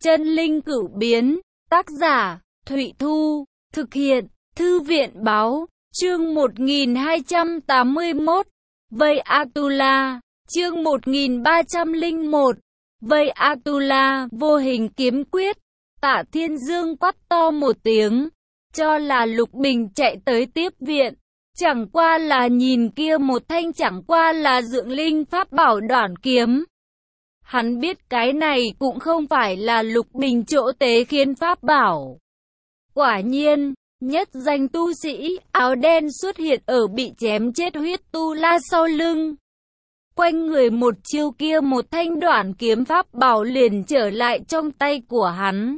Chân linh cửu biến, tác giả, Thụy Thu, thực hiện, Thư viện báo, chương 1281, Vây Atula, chương 1301, Vây Atula, vô hình kiếm quyết. Tạ Thiên Dương quát to một tiếng, cho là Lục Bình chạy tới tiếp viện. Chẳng qua là nhìn kia một thanh chẳng qua là dưỡng linh pháp bảo đoản kiếm. Hắn biết cái này cũng không phải là Lục Bình chỗ tế khiến pháp bảo. Quả nhiên, nhất danh tu sĩ áo đen xuất hiện ở bị chém chết huyết tu la sau lưng. Quanh người một chiêu kia một thanh đoản kiếm pháp bảo liền trở lại trong tay của hắn.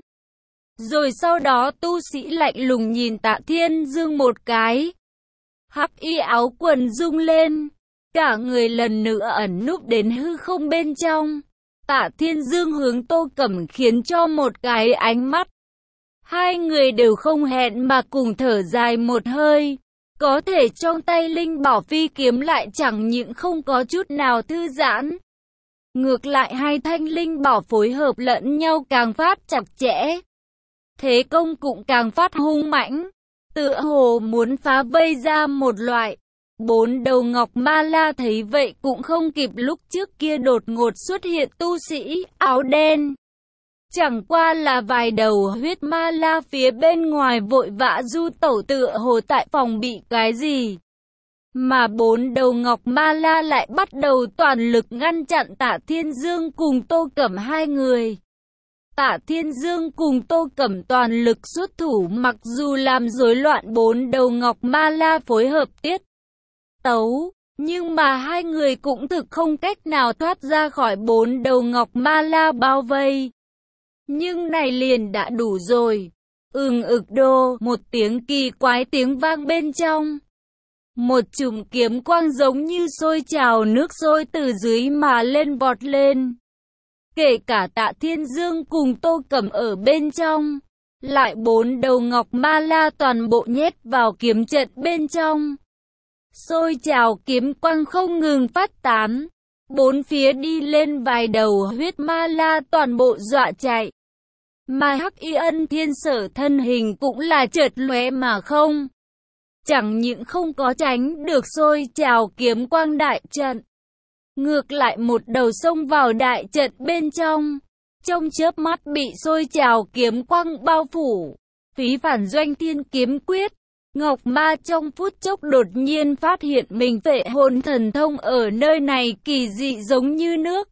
Rồi sau đó tu sĩ lạnh lùng nhìn Tạ Thiên Dương một cái. Hắc y áo quần rung lên, cả người lần nữa ẩn núp đến hư không bên trong. Tạ Thiên Dương hướng Tô Cẩm khiến cho một cái ánh mắt. Hai người đều không hẹn mà cùng thở dài một hơi. Có thể trong tay linh bảo phi kiếm lại chẳng những không có chút nào thư giãn. Ngược lại hai thanh linh bảo phối hợp lẫn nhau càng phát chặt chẽ. Thế công cũng càng phát hung mãnh. Tựa hồ muốn phá vây ra một loại. Bốn đầu ngọc ma la thấy vậy cũng không kịp lúc trước kia đột ngột xuất hiện tu sĩ áo đen. Chẳng qua là vài đầu huyết ma la phía bên ngoài vội vã du tẩu tựa hồ tại phòng bị cái gì. Mà bốn đầu ngọc ma la lại bắt đầu toàn lực ngăn chặn Tạ Thiên Dương cùng Tô Cẩm hai người. Tạ Thiên Dương cùng Tô Cẩm toàn lực xuất thủ mặc dù làm rối loạn bốn đầu ngọc ma la phối hợp tiết tấu, nhưng mà hai người cũng thực không cách nào thoát ra khỏi bốn đầu ngọc ma la bao vây. Nhưng này liền đã đủ rồi. Ực đô, một tiếng kỳ quái tiếng vang bên trong. Một chùm kiếm quang giống như sôi trào nước sôi từ dưới mà lên vọt lên. Kể cả Tạ Thiên Dương cùng Tô Cẩm ở bên trong, lại bốn đầu ngọc ma la toàn bộ nhét vào kiếm trận bên trong. Sôi trào kiếm quang không ngừng phát tán, bốn phía đi lên vài đầu huyết ma la toàn bộ dọa chạy. Mà Hắc Y Ân Thiên Sở thân hình cũng là chợt lóe mà không. Chẳng những không có tránh được sôi trào kiếm quang đại trận. Ngược lại một đầu xông vào đại trận bên trong. Trong chớp mắt bị sôi trào kiếm quang bao phủ. Phí phản doanh thiên kiếm quyết. Ngọc Ma trong phút chốc đột nhiên phát hiện mình phệ hồn thần thông ở nơi này kỳ dị giống như nước.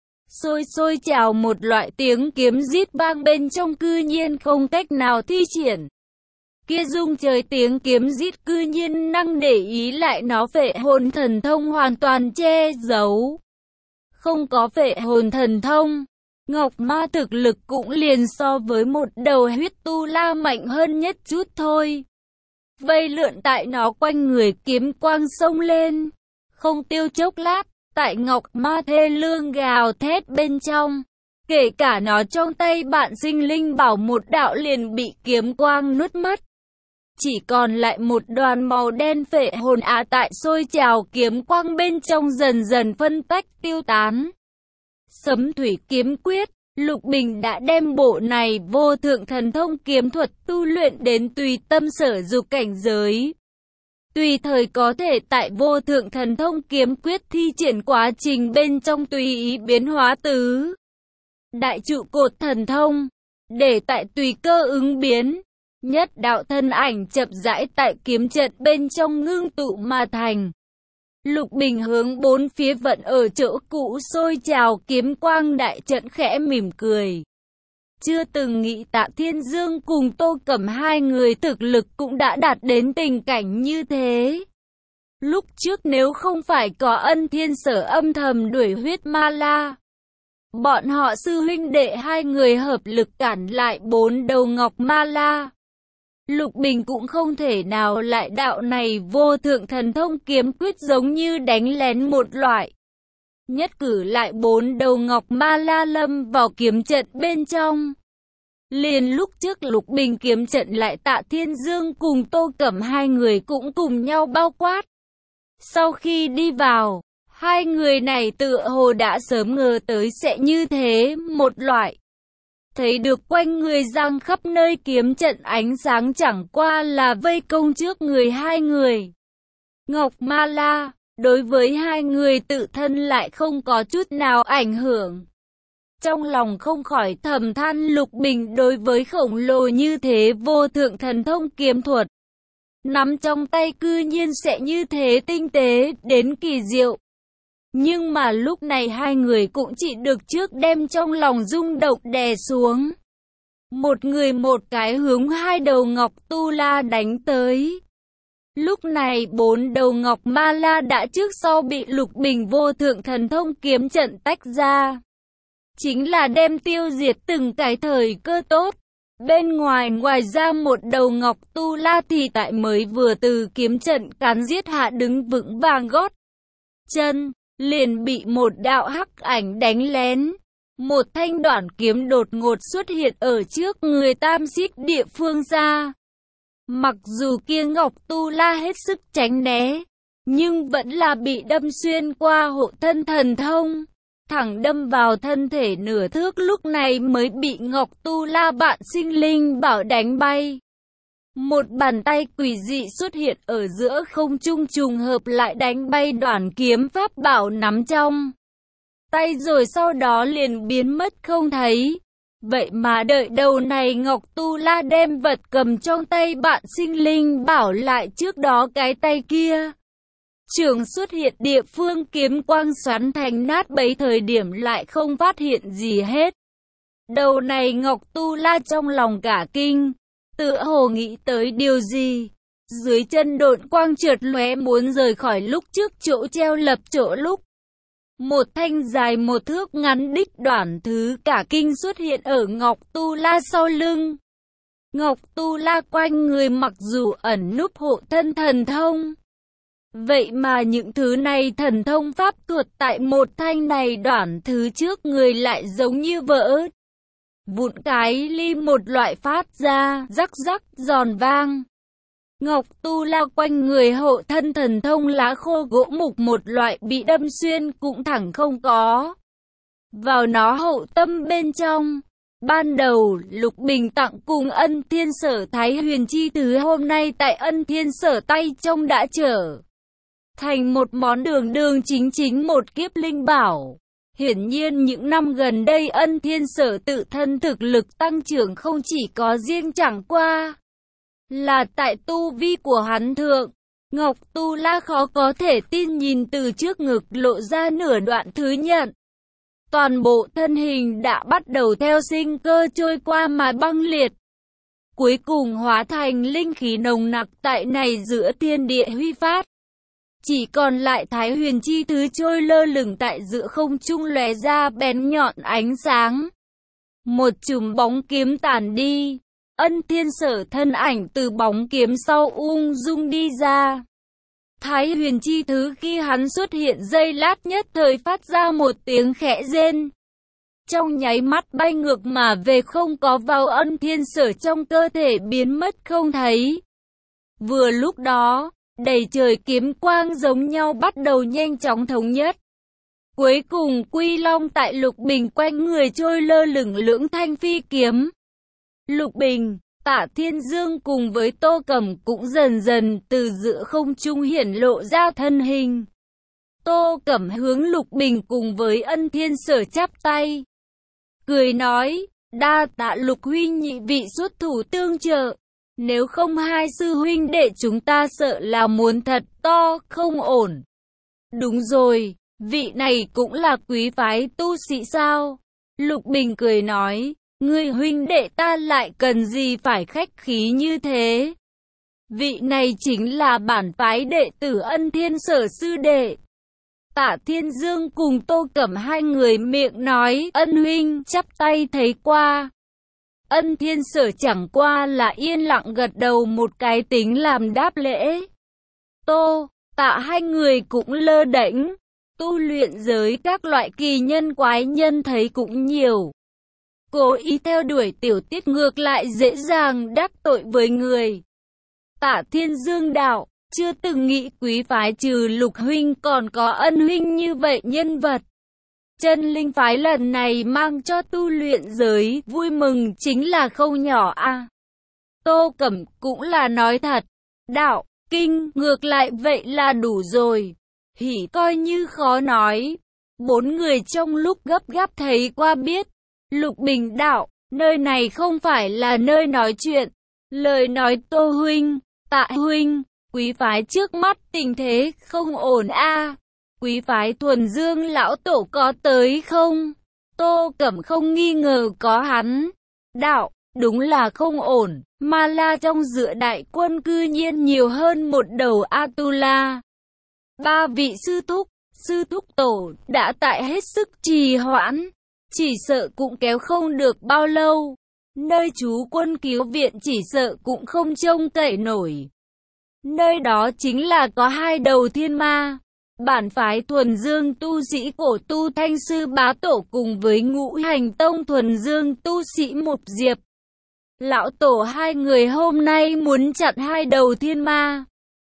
Sôi trào một loại tiếng kiếm rít vang bên trong cư nhiên không cách nào thi triển. Kia rung trời tiếng kiếm rít cư nhiên năng để ý lại nó phệ hồn thần thông hoàn toàn che giấu. Không có phệ hồn thần thông, Ngọc Ma thực lực cũng liền so với một đầu huyết tu la mạnh hơn nhất chút thôi. Vây lượn tại nó quanh người kiếm quang sông lên, không tiêu chốc lát. Tại Ngọc Ma thê lương gào thét bên trong, kể cả nó trong tay bạn sinh linh bảo một đạo liền bị kiếm quang nuốt mất. Chỉ còn lại một đoàn màu đen phệ hồn tại sôi trào kiếm quang bên trong dần dần phân tách tiêu tán. Sấm thủy kiếm quyết, Lục Bình đã đem bộ này vô thượng thần thông kiếm thuật tu luyện đến tùy tâm sở dục cảnh giới. Tùy thời có thể tại vô thượng thần thông kiếm quyết thi triển quá trình bên trong tùy ý biến hóa tứ đại trụ cột thần thông, để tại tùy cơ ứng biến, nhất đạo thân ảnh chậm rãi tại kiếm trận bên trong ngưng tụ mà thành. Lục Bình hướng bốn phía vận ở chỗ cũ sôi trào kiếm quang đại trận khẽ mỉm cười. Chưa từng nghĩ Tạ Thiên Dương cùng Tô Cẩm hai người thực lực cũng đã đạt đến tình cảnh như thế. Lúc trước nếu không phải có Ân Thiên Sở âm thầm đuổi huyết ma la, bọn họ sư huynh đệ hai người hợp lực cản lại bốn đầu ngọc ma la, Lục Bình cũng không thể nào lại đạo này vô thượng thần thông kiếm quyết giống như đánh lén một loại. Nhất cử lại bốn đầu ngọc ma la lâm vào kiếm trận bên trong. Liền lúc trước Lục Bình kiếm trận lại Tạ Thiên Dương cùng Tô Cẩm hai người cũng cùng nhau bao quát. Sau khi đi vào, hai người này tựa hồ đã sớm ngờ tới sẽ như thế một loại. thấy được quanh người giang khắp nơi kiếm trận ánh sáng chẳng qua là vây công trước người hai người. Ngọc Ma La, đối với hai người tự thân lại không có chút nào ảnh hưởng. Trong lòng không khỏi thầm than Lục Bình đối với khổng lồ như thế vô thượng thần thông kiếm thuật. Nắm trong tay cư nhiên sẽ như thế tinh tế đến kỳ diệu. Nhưng mà lúc này hai người cũng chỉ được trước đem trong lòng rung động đè xuống. Một người một cái hướng hai đầu ngọc tu la đánh tới. Lúc này bốn đầu ngọc ma la đã trước sau bị Lục Bình vô thượng thần thông kiếm trận tách ra. Chính là đem tiêu diệt từng cái thời cơ tốt. Bên ngoài ra một đầu ngọc tu la thì tại mới vừa từ kiếm trận cắn giết hạ đứng vững vàng gót chân, liền bị một đạo hắc ảnh đánh lén. Một thanh đoạn kiếm đột ngột xuất hiện ở trước người tam xích địa phương xa. Mặc dù kia ngọc tu la hết sức tránh né, nhưng vẫn là bị đâm xuyên qua hộ thân thần thông. Thẳng đâm vào thân thể nửa thước lúc này mới bị Ngọc Tu La bạn sinh linh bảo đánh bay. Một bàn tay quỷ dị xuất hiện ở giữa không trung trùng hợp lại đánh bay đoạn kiếm pháp bảo nắm trong tay rồi sau đó liền biến mất không thấy. Vậy mà đợi đầu này Ngọc Tu La đem vật cầm trong tay bạn sinh linh bảo lại trước đó cái tay kia. Trường xuất hiện địa phương kiếm quang xoắn thành nát bấy thời điểm lại không phát hiện gì hết. Đầu này Ngọc Tu La trong lòng cả kinh, tựa hồ nghĩ tới điều gì. Dưới chân độn quang chợt lóe muốn rời khỏi lúc trước chỗ treo lập chỗ lúc. Một thanh dài một thước ngắn đích đoạn thứ cả kinh xuất hiện ở Ngọc Tu La sau lưng. Ngọc Tu La quanh người mặc dù ẩn núp hộ thân thần thông. Vậy mà những thứ này thần thông pháp thuật tại một thanh này đoạn thứ trước người lại giống như vỡ vụn cái ly một loại phát ra rắc rắc giòn vang. Ngọc Tu La quanh người hộ thân thần thông lá khô gỗ mục một loại bị đâm xuyên cũng thẳng không có vào nó hậu tâm bên trong. Ban đầu Lục Bình tặng cùng Ân Thiên Sở Thái Huyền chi thứ hôm nay tại Ân Thiên Sở tay trong đã trở thành một món đường đường chính chính một kiếp linh bảo. Hiển nhiên những năm gần đây Ân Thiên Sở tự thân thực lực tăng trưởng không chỉ có riêng chẳng qua là tại tu vi của hắn thượng. Ngọc Tu La khó có thể tin nhìn từ trước ngực lộ ra nửa đoạn thứ nhận. Toàn bộ thân hình đã bắt đầu theo sinh cơ trôi qua mà băng liệt. Cuối cùng hóa thành linh khí nồng nặc tại này giữa thiên địa huy phát. Chỉ còn lại Thái Huyền chi thứ trôi lơ lửng tại giữa không trung lóe ra bén nhọn ánh sáng. Một chùm bóng kiếm tản đi. Ân Thiên Sở thân ảnh từ bóng kiếm sau ung dung đi ra. Thái Huyền chi thứ khi hắn xuất hiện giây lát nhất thời phát ra một tiếng khẽ rên. Trong nháy mắt bay ngược mà về không có vào Ân Thiên Sở trong cơ thể biến mất không thấy. Vừa lúc đó, đầy trời kiếm quang giống nhau bắt đầu nhanh chóng thống nhất. Cuối cùng Quy Long tại Lục Bình quanh người trôi lơ lửng lưỡng thanh phi kiếm. Lục Bình, Tạ Thiên Dương cùng với Tô Cẩm cũng dần dần từ giữa không trung hiển lộ ra thân hình. Tô Cẩm hướng Lục Bình cùng với Ân Thiên Sở chắp tay. Cười nói, đa tạ Lục huynh nhị vị xuất thủ tương trợ. Nếu không hai sư huynh đệ chúng ta sợ là muốn thật to không ổn. Đúng rồi, vị này cũng là quý phái tu sĩ sao? Lục Bình cười nói, ngươi huynh đệ ta lại cần gì phải khách khí như thế? Vị này chính là bản phái đệ tử Ân Thiên Sở sư đệ. Tạ Thiên Dương cùng Tô Cẩm hai người miệng nói, Ân huynh chắp tay thấy qua. Ân Thiên Sở chẳng qua là yên lặng gật đầu một cái tính làm đáp lễ. Tô, Tạ hai người cũng lơ đễnh, tu luyện giới các loại kỳ nhân quái nhân thấy cũng nhiều. Cố ý theo đuổi tiểu tiết ngược lại dễ dàng đắc tội với người. Tạ Thiên Dương đạo, chưa từng nghĩ quý phái trừ Lục huynh còn có Ân huynh như vậy nhân vật. Chân linh phái lần này mang cho tu luyện giới vui mừng chính là không nhỏ a. Tô Cẩm cũng là nói thật. Đạo, kinh, ngược lại vậy là đủ rồi. Hỉ coi như khó nói. Bốn người trong lúc gấp gáp thấy qua biết. Lục Bình đạo, nơi này không phải là nơi nói chuyện. Lời nói Tô huynh, Tạ huynh, quý phái trước mắt tình thế không ổn a. Quý phái Thuần Dương lão tổ có tới không? Tô Cẩm không nghi ngờ có hắn. Đạo, đúng là không ổn. Ma La trong giữa đại quân cư nhiên nhiều hơn một đầu Atula. Ba vị sư thúc tổ đã tại hết sức trì hoãn. Chỉ sợ cũng kéo không được bao lâu. Nơi trú quân cứu viện chỉ sợ cũng không trông cậy nổi. Nơi đó chính là có hai đầu thiên ma. Bản phái Thuần Dương tu sĩ cổ tu Thanh Sư Bá Tổ cùng với Ngũ Hành Tông Thuần Dương tu sĩ Mục Diệp. Lão tổ hai người hôm nay muốn chặn hai đầu thiên ma.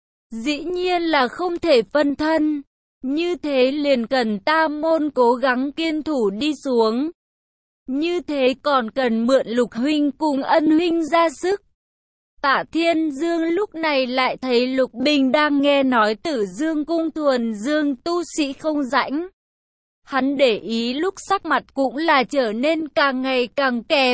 Dĩ nhiên là không thể phân thân. Như thế liền cần Tam môn cố gắng kiên thủ đi xuống. Như thế còn cần mượn Lục huynh cùng Ân huynh ra sức. Tạ Thiên Dương lúc này lại thấy Lục Bình đang nghe nói Tử Dương cung Thuần Dương tu sĩ không rãnh. Hắn để ý lúc sắc mặt cũng là trở nên càng ngày càng kém.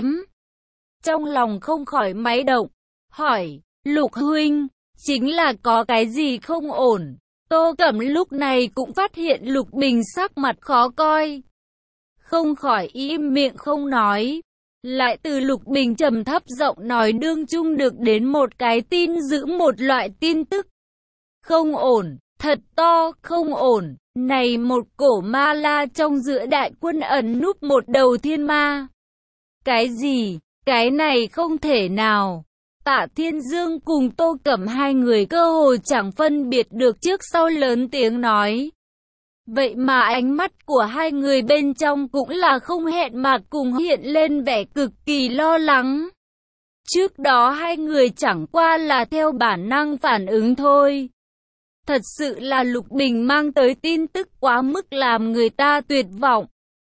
Trong lòng không khỏi máy động, hỏi, Lục huynh, chính là có cái gì không ổn? Tô Cẩm lúc này cũng phát hiện Lục Bình sắc mặt khó coi. Không khỏi im miệng không nói. Lại từ Lục Bình trầm thấp giọng nói đương chung được đến một cái tin giữ một loại tin tức. Không ổn, thật to, không ổn. Này một cổ ma la trong giữa đại quân ẩn núp một đầu thiên ma. Cái gì? Cái này không thể nào. Tạ Thiên Dương cùng Tô Cẩm hai người cơ hồ chẳng phân biệt được trước sau lớn tiếng nói. Vậy mà ánh mắt của hai người bên trong cũng là không hẹn mà cùng hiện lên vẻ cực kỳ lo lắng. Trước đó hai người chẳng qua là theo bản năng phản ứng thôi. Thật sự là Lục Bình mang tới tin tức quá mức làm người ta tuyệt vọng.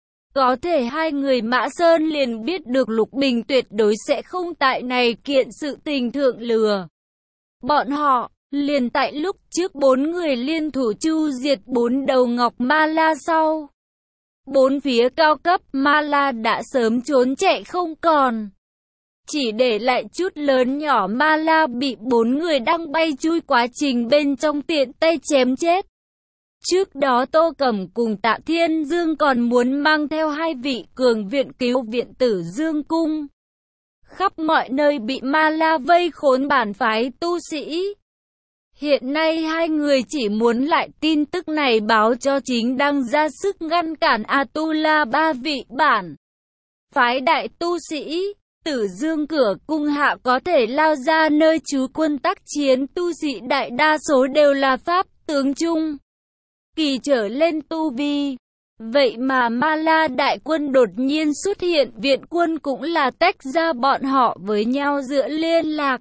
Có thể hai người Mã Sơn liền biết được Lục Bình tuyệt đối sẽ không tại này kiện sự tình thượng lừa. Bọn họ liền tại lúc trước bốn người liên thủ chu diệt bốn đầu ngọc ma la sau. Bốn phía cao cấp ma la đã sớm trốn chạy không còn. Chỉ để lại chút lớn nhỏ ma la bị bốn người đang bay chui quá trình bên trong tiện tay chém chết. Trước đó Tô Cẩm cùng Tạ Thiên Dương còn muốn mang theo hai vị cường viện cứu viện Tử Dương cung. Khắp mọi nơi bị ma la vây khốn bản phái tu sĩ. Hiện nay hai người chỉ muốn lại tin tức này báo cho chính đang ra sức ngăn cản Atula ba vị bản phái đại tu sĩ. Tử Dương cửa cung hạ có thể lao ra nơi trú quân tác chiến tu sĩ đại đa số đều là pháp tướng chung kỳ trở lên tu vi. Vậy mà Ma La đại quân đột nhiên xuất hiện, viện quân cũng là tách ra bọn họ với nhau giữa liên lạc.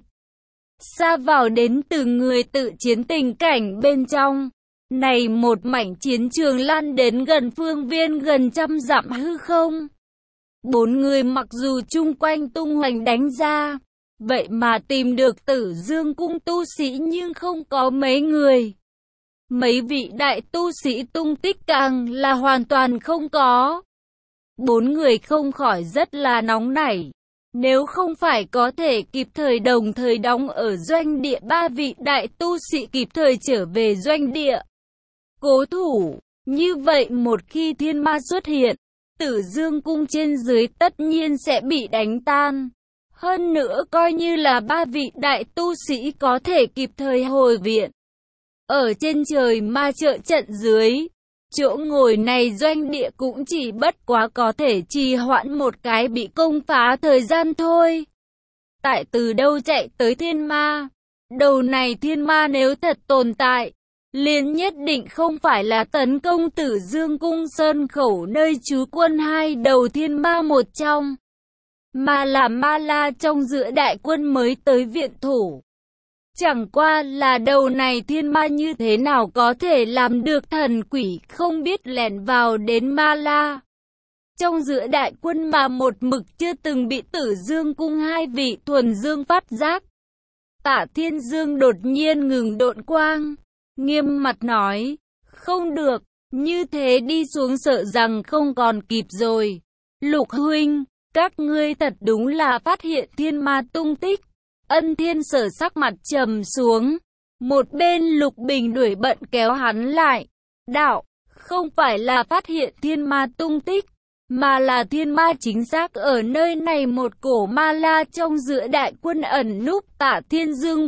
Xa vào đến từng người tự chiến tình cảnh bên trong. Này một mảnh chiến trường lan đến gần phương viên gần trăm dặm hư không. Bốn người mặc dù chung quanh tung hoành đánh ra, vậy mà tìm được Tử Dương cung tu sĩ nhưng không có mấy người. Mấy vị đại tu sĩ tung tích càng là hoàn toàn không có. Bốn người không khỏi rất là nóng nảy. Nếu không phải có thể kịp thời đồng thời đóng ở doanh địa, ba vị đại tu sĩ kịp thời trở về doanh địa cố thủ, như vậy một khi thiên ma xuất hiện, Tử Dương cung trên dưới tất nhiên sẽ bị đánh tan. Hơn nữa coi như là ba vị đại tu sĩ có thể kịp thời hồi viện. Ở trên trời ma trợ trận dưới, chỗ ngồi này doanh địa cũng chỉ bất quá có thể trì hoãn một cái bị công phá thời gian thôi. Tại từ đâu chạy tới thiên ma? Đầu này thiên ma nếu thật tồn tại, liền nhất định không phải là tấn công Tử Dương cung sơn khẩu nơi trú quân hai đầu thiên ma một trong, mà là ma la trong giữa đại quân mới tới viện thủ. Chẳng qua là đầu này thiên ma như thế nào có thể làm được thần quỷ không biết lẻn vào đến Ma La. Trong giữa đại quân mà một mực chưa từng bị Tử Dương cung hai vị thuần dương phát giác. Tạ Thiên Dương đột nhiên ngừng độn quang, nghiêm mặt nói, không được, như thế đi xuống sợ rằng không còn kịp rồi. Lục huynh, các ngươi thật đúng là phát hiện thiên ma tung tích. Ân Thiên Sở sắc mặt trầm xuống, một bên Lục Bình đuổi bận kéo hắn lại. Đạo, không phải là phát hiện thiên ma tung tích, mà là thiên ma chính xác ở nơi này một cổ Ma La trong giữa đại quân ẩn núp. Tạ Thiên Dương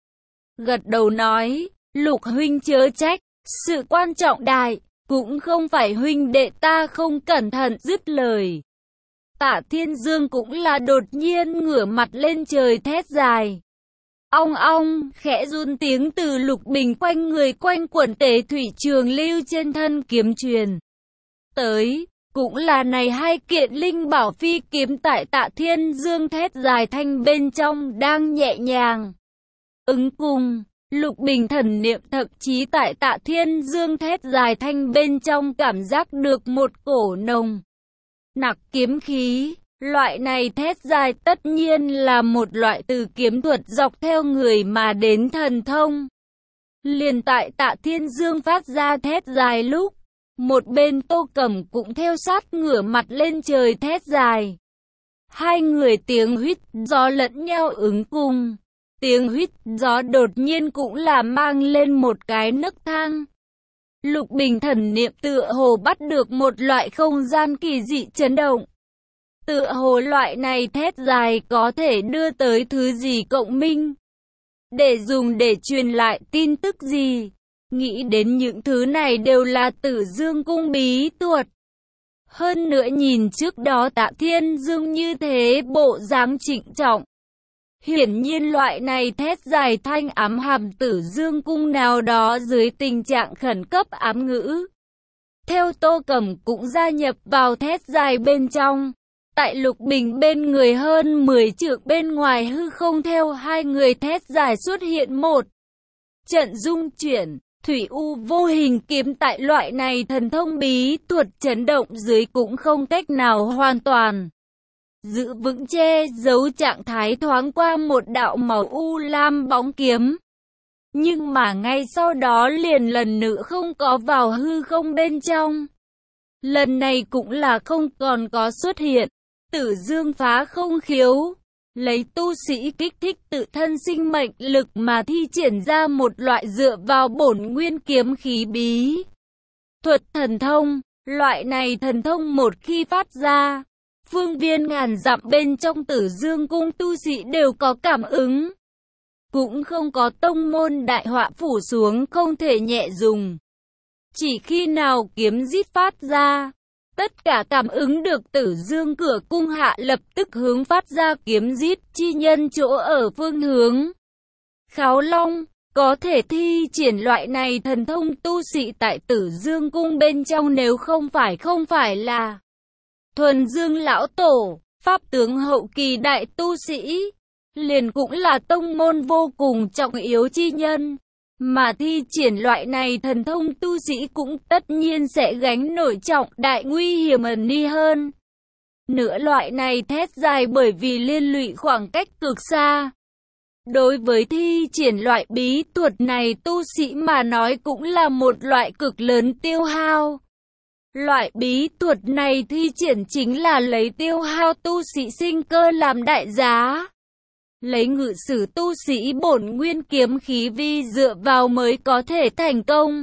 gật đầu nói, Lục huynh chớ trách, sự quan trọng đại, cũng không phải huynh đệ ta không cẩn thận. Dứt lời, Tạ Thiên Dương cũng là đột nhiên ngửa mặt lên trời thét dài. Ong ong, khẽ run tiếng từ Lục Bình quanh người quanh quẩn Tề Thủy Trường Lưu trên thân kiếm truyền tới. Cũng là này hai kiện linh bảo phi kiếm tại Tạ Thiên Dương thét dài thanh bên trong đang nhẹ nhàng ứng cùng. Lục Bình thần niệm thậm chí tại Tạ Thiên Dương thét dài thanh bên trong cảm giác được một cổ nồng nặc kiếm khí. Loại này thét dài tất nhiên là một loại từ kiếm thuật dọc theo người mà đến thần thông. Liền tại Tạ Thiên Dương phát ra thét dài lúc, một bên Tô Cẩm cũng theo sát ngửa mặt lên trời thét dài. Hai người tiếng huýt gió lẫn nhau ứng cùng. Tiếng huýt gió đột nhiên cũng là mang lên một cái nấc thang. Lục Bình thần niệm tựa hồ bắt được một loại không gian kỳ dị chấn động. Tựa hồ loại này thét dài có thể đưa tới thứ gì cộng minh, để dùng để truyền lại tin tức gì. Nghĩ đến những thứ này đều là Tử Dương cung bí thuật. Hơn nữa nhìn trước đó Tạ Thiên Dương như thế bộ dáng trịnh trọng. Hiển nhiên loại này thét dài thanh ám hàm Tử Dương cung nào đó dưới tình trạng khẩn cấp ám ngữ. Theo Tô Cẩm cũng gia nhập vào thét dài bên trong. Tại Lục Bình bên người hơn 10 trượng bên ngoài hư không theo hai người thét dài xuất hiện một trận dung chuyển. Thủy U vô hình kiếm tại loại này thần thông bí thuật chấn động dưới cũng không cách nào hoàn toàn giữ vững che giấu trạng thái, thoáng qua một đạo màu u lam bóng kiếm. Nhưng mà ngay sau đó liền lần nữa không có vào hư không bên trong. Lần này cũng là không còn có xuất hiện. Tử Dương phá không khiếu, lấy tu sĩ kích thích tự thân sinh mệnh lực mà thi triển ra một loại dựa vào bổn nguyên kiếm khí bí thuật thần thông. Loại này thần thông một khi phát ra, phương viên ngàn dặm bên trong Tử Dương cung tu sĩ đều có cảm ứng. Cũng không có tông môn đại họa phủ xuống không thể nhẹ dùng. Chỉ khi nào kiếm rít phát ra, tất cả cảm ứng được Tử Dương cửa cung hạ lập tức hướng phát ra kiếm rít chi nhân chỗ ở phương hướng Kháo Long. Có thể thi triển loại này thần thông tu sĩ tại Tử Dương cung bên trong nếu không phải là thuần dương lão tổ, pháp tướng hậu kỳ đại tu sĩ, liền cũng là tông môn vô cùng trọng yếu chi nhân. Mà thi triển loại này thần thông tu sĩ cũng tất nhiên sẽ gánh nổi trọng đại nguy hiểm ẩn ni hơn. Nữa loại này thét dài bởi vì liên lụy khoảng cách cực xa. Đối với thi triển loại bí thuật này tu sĩ mà nói cũng là một loại cực lớn tiêu hao. Loại bí thuật này thi triển chính là lấy tiêu hao tu sĩ sinh cơ làm đại giá. Lấy ngự sử tu sĩ bổn nguyên kiếm khí vi dựa vào mới có thể thành công.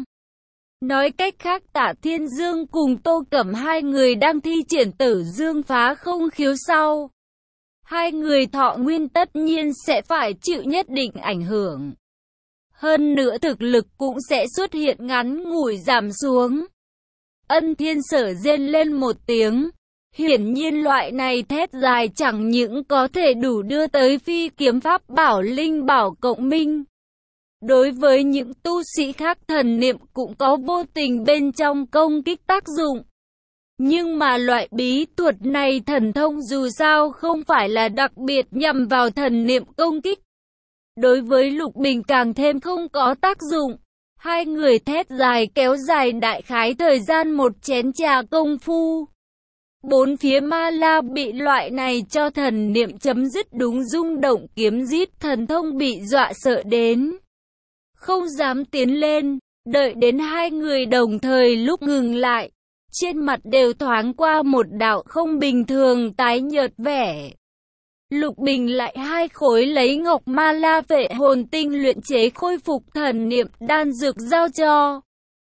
Nói cách khác Tạ Thiên Dương cùng Tô Cẩm hai người đang thi triển Tử Dương phá không khiếu sau. Hai người thọ nguyên tất nhiên sẽ phải chịu nhất định ảnh hưởng. Hơn nữa thực lực cũng sẽ xuất hiện ngắn ngủi giảm xuống. Ân Thiên Sở rên lên một tiếng. Hiển nhiên loại này thét dài chẳng những có thể đủ đưa tới phi kiếm pháp bảo linh bảo cộng minh. Đối với những tu sĩ khác thần niệm cũng có vô tình bên trong công kích tác dụng. Nhưng mà loại bí thuật này thần thông dù sao không phải là đặc biệt nhằm vào thần niệm công kích. đối với Lục Bình càng thêm không có tác dụng. Hai người thét dài kéo dài đại khái thời gian một chén trà công phu. Bốn phía ma la bị loại này cho thần niệm chấm dứt đúng rung động kiếm rít thần thông bị dọa sợ đến. Không dám tiến lên, đợi đến hai người đồng thời lúc ngừng lại. Trên mặt đều thoáng qua một đạo không bình thường tái nhợt vẻ. Lục Bình lại hai khối lấy ngọc ma la vệ hồn tinh luyện chế khôi phục thần niệm đan dược giao cho.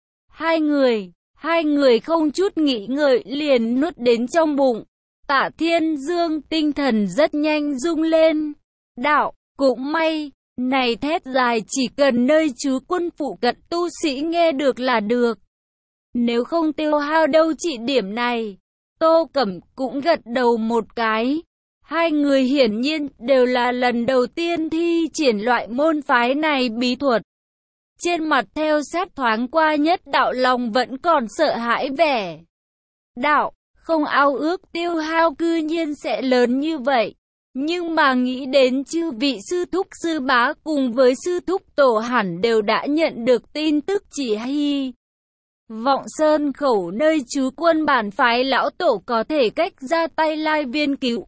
Hai người không chút nghĩ ngợi liền nuốt đến trong bụng. Tạ Thiên Dương tinh thần rất nhanh rung lên. Đạo, cũng may, này thét dài chỉ cần nơi trú quân phụ cận tu sĩ nghe được là được. Nếu không tiêu hao đâu chỉ điểm này. Tô Cẩm cũng gật đầu một cái. Hai người hiển nhiên đều là lần đầu tiên thi triển loại môn phái này bí thuật. Trên mặt theo sát thoáng qua nhất đạo lòng vẫn còn sợ hãi vẻ. Đạo, không ao ước tiêu hao cư nhiên sẽ lớn như vậy. Nhưng mà nghĩ đến chư vị sư thúc sư bá cùng với sư thúc tổ hẳn đều đã nhận được tin tức chỉ hy vọng Sơn Khẩu nơi trú quân bản phái lão tổ có thể cách ra tay lai viên cứu.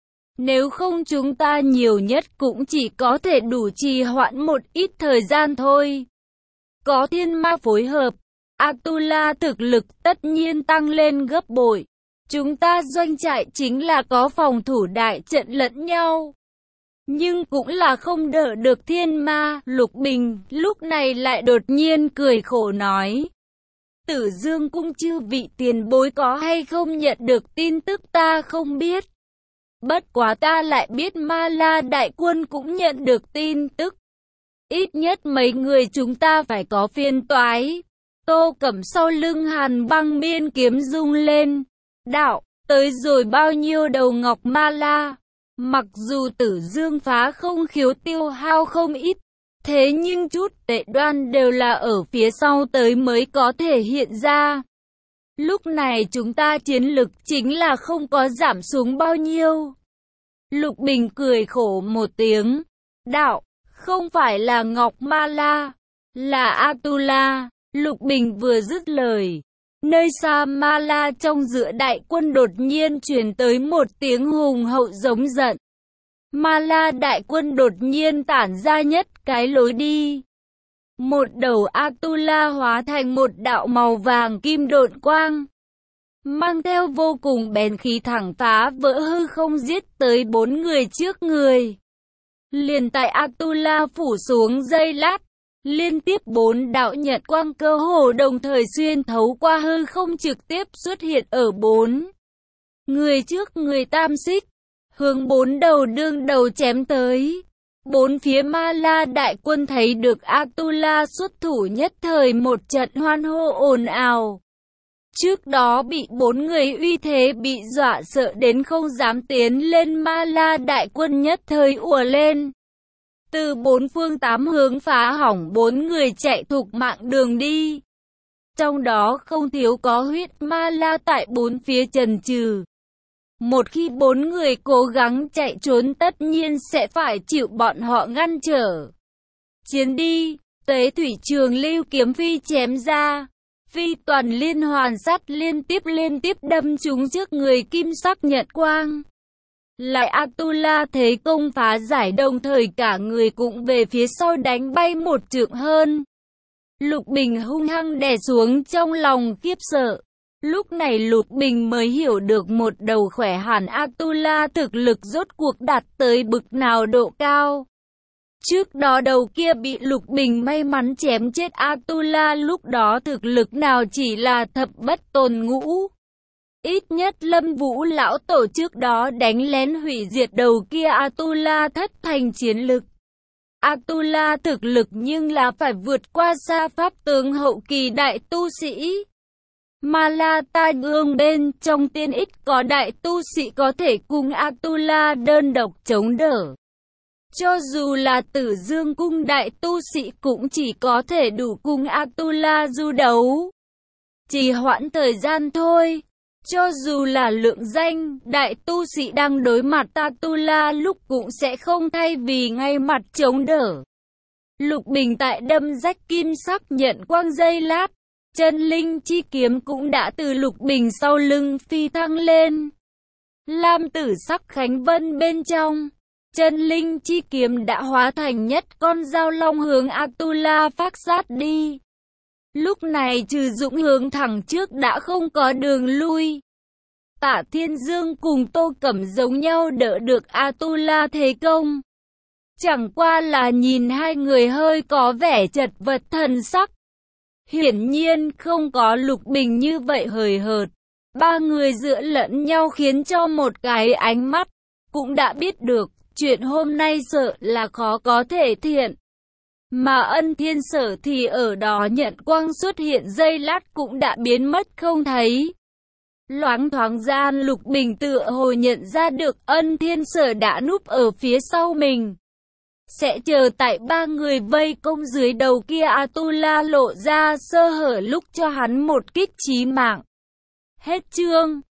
Nếu không chúng ta nhiều nhất cũng chỉ có thể đủ trì hoãn một ít thời gian thôi. Có thiên ma phối hợp, Atula thực lực tất nhiên tăng lên gấp bội. Chúng ta doanh trại chính là có phòng thủ đại trận lẫn nhau. Nhưng cũng là không đỡ được thiên ma. Lục Bình lúc này lại đột nhiên cười khổ nói. Tử Dương cung chư vị tiền bối có hay không nhận được tin tức ta không biết. Bất quá ta lại biết Ma La đại quân cũng nhận được tin tức. Ít nhất mấy người chúng ta phải có phiền toái. Tô Cẩm sau lưng Hàn Băng miên kiếm rung lên. Đạo, tới rồi bao nhiêu đầu ngọc Ma La. Mặc dù Tử Dương phá không khiếu tiêu hao không ít. Thế nhưng chút tệ đoan đều là ở phía sau tới mới có thể hiện ra. Lúc này chúng ta chiến lực chính là không có giảm xuống bao nhiêu. Lục Bình cười khổ một tiếng. Đạo, không phải là Ngọc Ma La, là Atula. Lục Bình vừa dứt lời. Nơi xa Ma La trong giữa đại quân đột nhiên truyền tới một tiếng hùng hậu giống giận. Ma La đại quân đột nhiên tản ra nhất cái lối đi. Một đầu Atula hóa thành một đạo màu vàng kim độn quang. Mang theo vô cùng bén khí thẳng phá vỡ hư không giết tới bốn người trước người. Liền tại Atula phủ xuống giây lát. Liên tiếp bốn đạo nhật quang cơ hồ đồng thời xuyên thấu qua hư không trực tiếp xuất hiện ở bốn người trước người tam xích. Hướng bốn đầu đương đầu chém tới. Bốn phía Ma La đại quân thấy được Atula xuất thủ nhất thời một trận hoan hô ồn ào. Trước đó bị bốn người uy thế bị dọa sợ đến không dám tiến lên Ma La đại quân nhất thời ùa lên. Từ bốn phương tám hướng phá hỏng bốn người chạy thục mạng đường đi. Trong đó không thiếu có huyết Ma La tại bốn phía trần trừ. Một khi bốn người cố gắng chạy trốn tất nhiên sẽ phải chịu bọn họ ngăn trở. Chiến đi, Tế Thủy Trường Lưu kiếm phi chém ra. Phi toàn liên hoàn sắt liên tiếp đâm trúng trước người kim sắc nhật quang. Lại Atula thế công phá giải đồng thời cả người cũng về phía sau đánh bay một trượng hơn. Lục Bình hung hăng đè xuống trong lòng khiếp sợ. Lúc này Lục Bình mới hiểu được một đầu khỏe hẳn Atula thực lực rốt cuộc đạt tới bực nào độ cao. Trước đó đầu kia bị Lục Bình may mắn chém chết Atula lúc đó thực lực nào chỉ là thập bất tồn ngũ. Ít nhất Lâm Vũ lão tổ trước đó đánh lén hủy diệt đầu kia Atula thất thành chiến lực. Atula thực lực nhưng là phải vượt qua xa pháp tướng hậu kỳ đại tu sĩ. Ma La Tai Ương bên trong tiên ít có đại tu sĩ có thể cùng Atula đơn độc chống đỡ. Cho dù là Tử Dương cung đại tu sĩ cũng chỉ có thể đủ cùng Atula du đấu. Chỉ hoãn thời gian thôi. Cho dù là lượng danh, đại tu sĩ đang đối mặt Atula lúc cũng sẽ không thay vì ngay mặt chống đỡ. Lục Bình tại đâm rách kim sắc nhận quang giây lát, chân linh chi kiếm cũng đã từ Lục Bình sau lưng phi thăng lên. Lam tử sắc khánh vân bên trong, chân linh chi kiếm đã hóa thành nhất con dao long hướng Atula phát sát đi. Lúc này trừ Dũng hướng thẳng trước đã không có đường lui. Tạ Thiên Dương cùng Tô Cẩm giống nhau đỡ được Atula thế công. Chẳng qua là nhìn hai người hơi có vẻ chật vật thần sắc. Hiển nhiên không có Lục Bình như vậy hời hợt. Ba người dựa lẫn nhau khiến cho một cái ánh mắt cũng đã biết được chuyện hôm nay sợ là khó có thể thiện. Mà Ân Thiên Sở thì ở đó nhận quang xuất hiện giây lát cũng đã biến mất không thấy. Loáng thoáng gian Lục Bình tựa hồ nhận ra được Ân Thiên Sở đã núp ở phía sau mình. Sẽ chờ tại ba người vây công dưới đầu kia Atula lộ ra sơ hở lúc cho hắn một kích chí mạng. Hết chương.